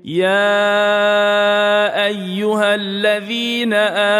يا أيها الذين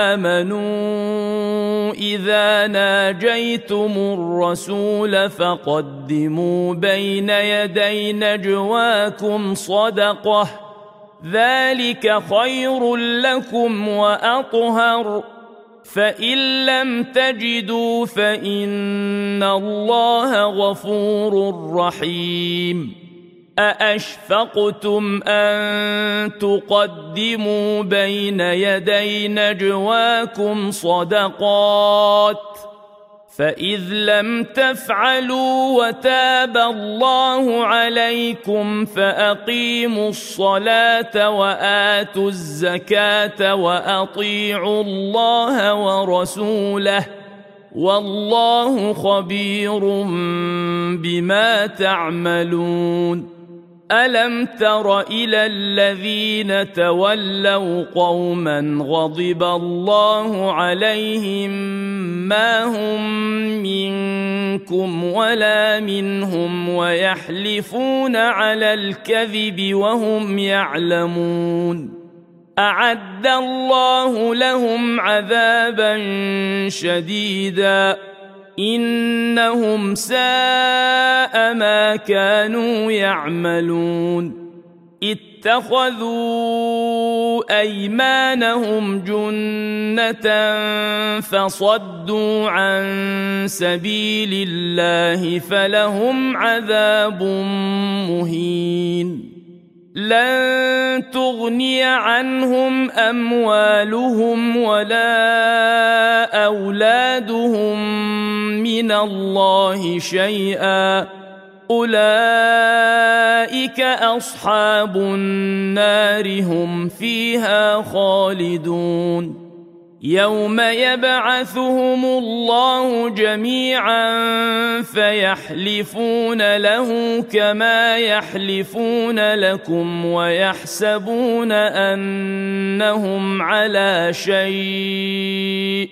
آمنوا إذا ناجيتم الرسول فقدموا بين يدي نجواكم صدقة ذلك خير لكم وأطهر فإن لم تجدوا فإن الله غفور رحيم أأشفقتم أن تقدموا بين يدي نجواكم صدقات فإذ لم تفعلوا وتاب الله عليكم فأقيموا الصلاة وآتوا الزكاة وأطيعوا الله ورسوله والله خبير بما تعملون ألم تر إلى الذين تولوا قوما غضب الله عليهم ما هم منكم ولا منهم ويحلفون على الكذب وهم يعلمون أعد الله لهم عذابا شديدا إنهم ساء ما كانوا يعملون اتخذوا أيمانهم جنة فصدوا عن سبيل الله فلهم عذاب مهين لن تغني عنهم أموالهم ولا أولادهم من الله شيئا أولئك أصحاب النار هم فيها خالدون يوم يبعثهم الله جميعا فيحلفون له كما يحلفون لكم ويحسبون أنهم على شيء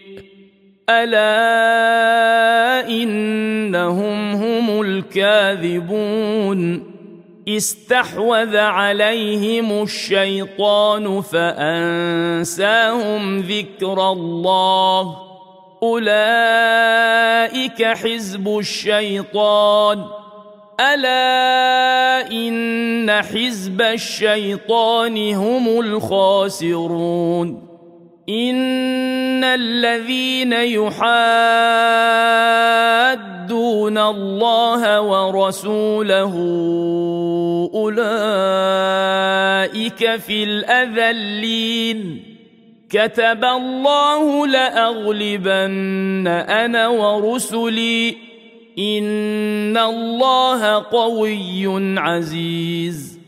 ألا إنهم هم الكاذبون استحوذ عليهم الشيطان فأنساهم ذكر الله أولئك حزب الشيطان ألا إن حزب الشيطان هم الخاسرون إن الذين يحادون الله ورسوله أولئك في الأذلين كتب الله لأغلبن أنا ورسلي إن الله قوي عزيز